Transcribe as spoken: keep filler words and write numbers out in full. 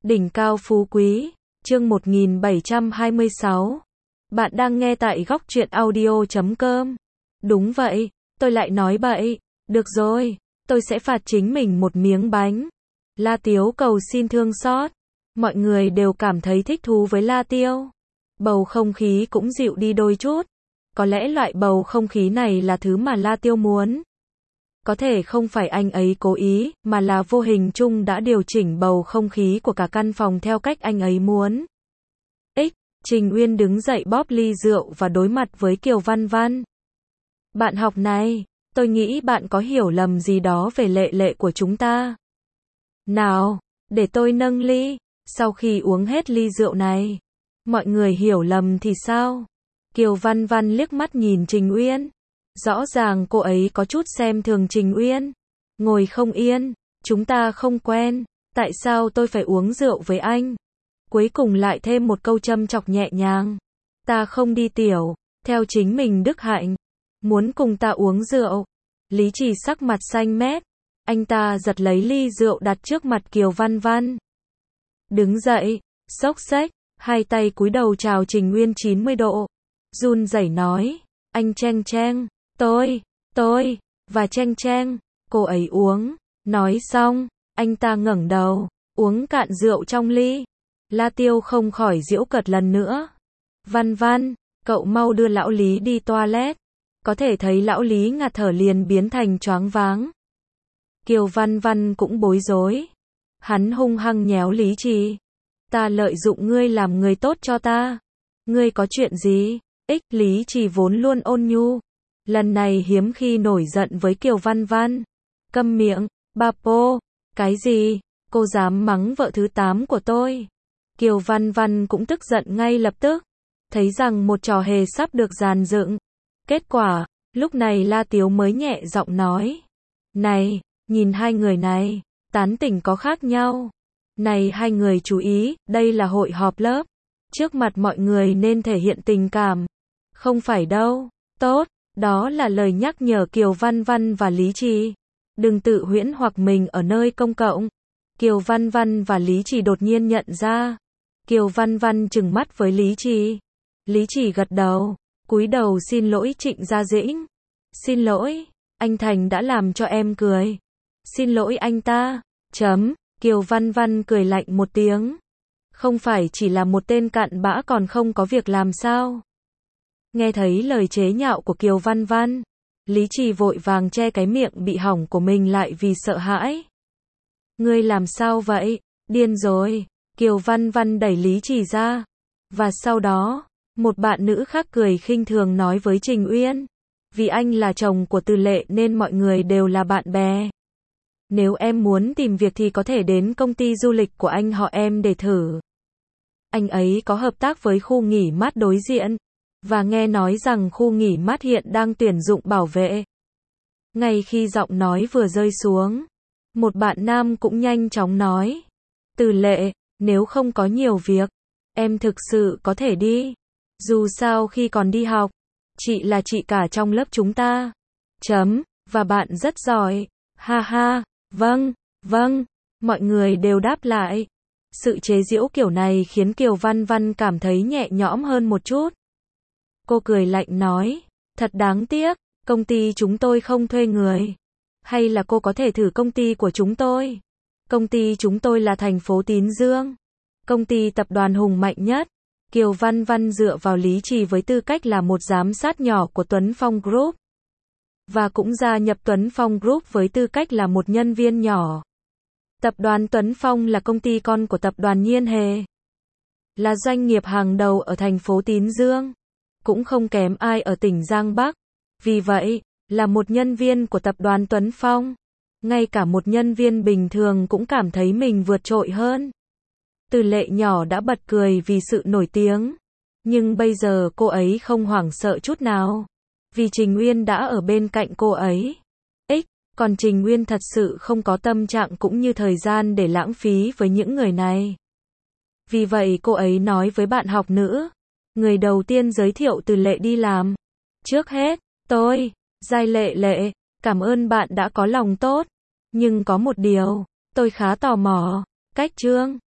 Đỉnh cao phú quý, chương một nghìn bảy trăm hai mươi sáu. Bạn đang nghe tại góc truyện audio chấm com. Đúng vậy, tôi lại nói bậy. Được rồi, tôi sẽ phạt chính mình một miếng bánh. La Tiếu cầu xin thương xót. Mọi người đều cảm thấy thích thú với La Tiêu. Bầu không khí cũng dịu đi đôi chút. Có lẽ loại bầu không khí này là thứ mà La Tiêu muốn. Có thể không phải anh ấy cố ý, mà là vô hình chung đã điều chỉnh bầu không khí của cả căn phòng theo cách anh ấy muốn. X, Trình Uyên đứng dậy bóp ly rượu và đối mặt với Kiều Văn Văn. Bạn học này, tôi nghĩ bạn có hiểu lầm gì đó về lệ lệ của chúng ta. Nào, để tôi nâng ly. Sau khi uống hết ly rượu này, mọi người hiểu lầm thì sao? Kiều Văn Văn liếc mắt nhìn Trình Uyên. Rõ ràng cô ấy có chút xem thường Trình Uyên. Ngồi không yên, chúng ta không quen, tại sao tôi phải uống rượu với anh? Cuối cùng lại thêm một câu châm chọc nhẹ nhàng. Ta không đi tiểu, theo chính mình đức hạnh. Muốn cùng ta uống rượu. Lý Trì sắc mặt xanh mét. Anh ta giật lấy ly rượu đặt trước mặt Kiều Văn Văn. Đứng dậy, xốc xếch, hai tay cúi đầu chào Trình Uyên chín mươi độ. Run rẩy nói, anh Cheng Cheng. Tôi, tôi, và Cheng Cheng, cô ấy uống. Nói xong, anh ta ngẩng đầu, uống cạn rượu trong ly. La Tiêu không khỏi giễu cợt lần nữa. Văn Văn, cậu mau đưa lão Lý đi toilet. Có thể thấy lão Lý ngạt thở liền biến thành choáng váng. Kiều Văn Văn cũng bối rối. Hắn hung hăng nhéo Lý Trì. Ta lợi dụng ngươi làm người tốt cho ta. Ngươi có chuyện gì? Ích Lý Trì vốn luôn ôn nhu. Lần này hiếm khi nổi giận với Kiều Văn Văn. Câm miệng, bà po. Cái gì? Cô dám mắng vợ thứ tám của tôi. Kiều Văn Văn cũng tức giận ngay lập tức. Thấy rằng một trò hề sắp được dàn dựng. Kết quả, lúc này La Tiếu mới nhẹ giọng nói. Này, nhìn hai người này, tán tỉnh có khác nhau. Này hai người chú ý, đây là hội họp lớp. Trước mặt mọi người nên thể hiện tình cảm. Không phải đâu. Tốt. Đó là lời nhắc nhở Kiều Văn Văn và Lý Trì. Đừng tự huyễn hoặc mình ở nơi công cộng. Kiều Văn Văn và Lý Trì đột nhiên nhận ra. Kiều Văn Văn trừng mắt với Lý Trì. Lý Trì gật đầu, cúi đầu xin lỗi Trịnh Gia Dĩnh. Xin lỗi, anh Thành đã làm cho em cười. Xin lỗi anh ta. Chấm, Kiều Văn Văn cười lạnh một tiếng. Không phải chỉ là một tên cặn bã còn không có việc làm sao? Nghe thấy lời chế nhạo của Kiều Văn Văn, Lý Trì vội vàng che cái miệng bị hỏng của mình lại vì sợ hãi. Ngươi làm sao vậy? Điên rồi. Kiều Văn Văn đẩy Lý Trì ra. Và sau đó, một bạn nữ khác cười khinh thường nói với Trình Uyên. Vì anh là chồng của Từ Lệ nên mọi người đều là bạn bè. Nếu em muốn tìm việc thì có thể đến công ty du lịch của anh họ em để thử. Anh ấy có hợp tác với khu nghỉ mát đối diện. Và nghe nói rằng khu nghỉ mát hiện đang tuyển dụng bảo vệ. Ngay khi giọng nói vừa rơi xuống, một bạn nam cũng nhanh chóng nói. Từ Lệ, nếu không có nhiều việc, em thực sự có thể đi. Dù sao khi còn đi học, chị là chị cả trong lớp chúng ta. Chấm, và bạn rất giỏi. Ha ha, vâng, vâng, mọi người đều đáp lại. Sự chế giễu kiểu này khiến Kiều Văn Văn cảm thấy nhẹ nhõm hơn một chút. Cô cười lạnh nói, thật đáng tiếc, công ty chúng tôi không thuê người. Hay là cô có thể thử công ty của chúng tôi? Công ty chúng tôi là thành phố Tín Dương. Công ty tập đoàn hùng mạnh nhất. Kiều Văn Văn dựa vào Lý Trì với tư cách là một giám sát nhỏ của Tuấn Phong Group. Và cũng gia nhập Tuấn Phong Group với tư cách là một nhân viên nhỏ. Tập đoàn Tuấn Phong là công ty con của tập đoàn Nhiên Hề. Là doanh nghiệp hàng đầu ở thành phố Tín Dương. Cũng không kém ai ở tỉnh Giang Bắc. Vì vậy, là một nhân viên của tập đoàn Tuấn Phong. Ngay cả một nhân viên bình thường cũng cảm thấy mình vượt trội hơn. Từ Lệ nhỏ đã bật cười vì sự nổi tiếng. Nhưng bây giờ cô ấy không hoảng sợ chút nào. Vì Trình Uyên đã ở bên cạnh cô ấy. X, còn Trình Uyên thật sự không có tâm trạng cũng như thời gian để lãng phí với những người này. Vì vậy cô ấy nói với bạn học nữ. Người đầu tiên giới thiệu Từ Lệ đi làm. Trước hết, tôi, Giai Lệ Lệ, cảm ơn bạn đã có lòng tốt. Nhưng có một điều, tôi khá tò mò. Cách Trương,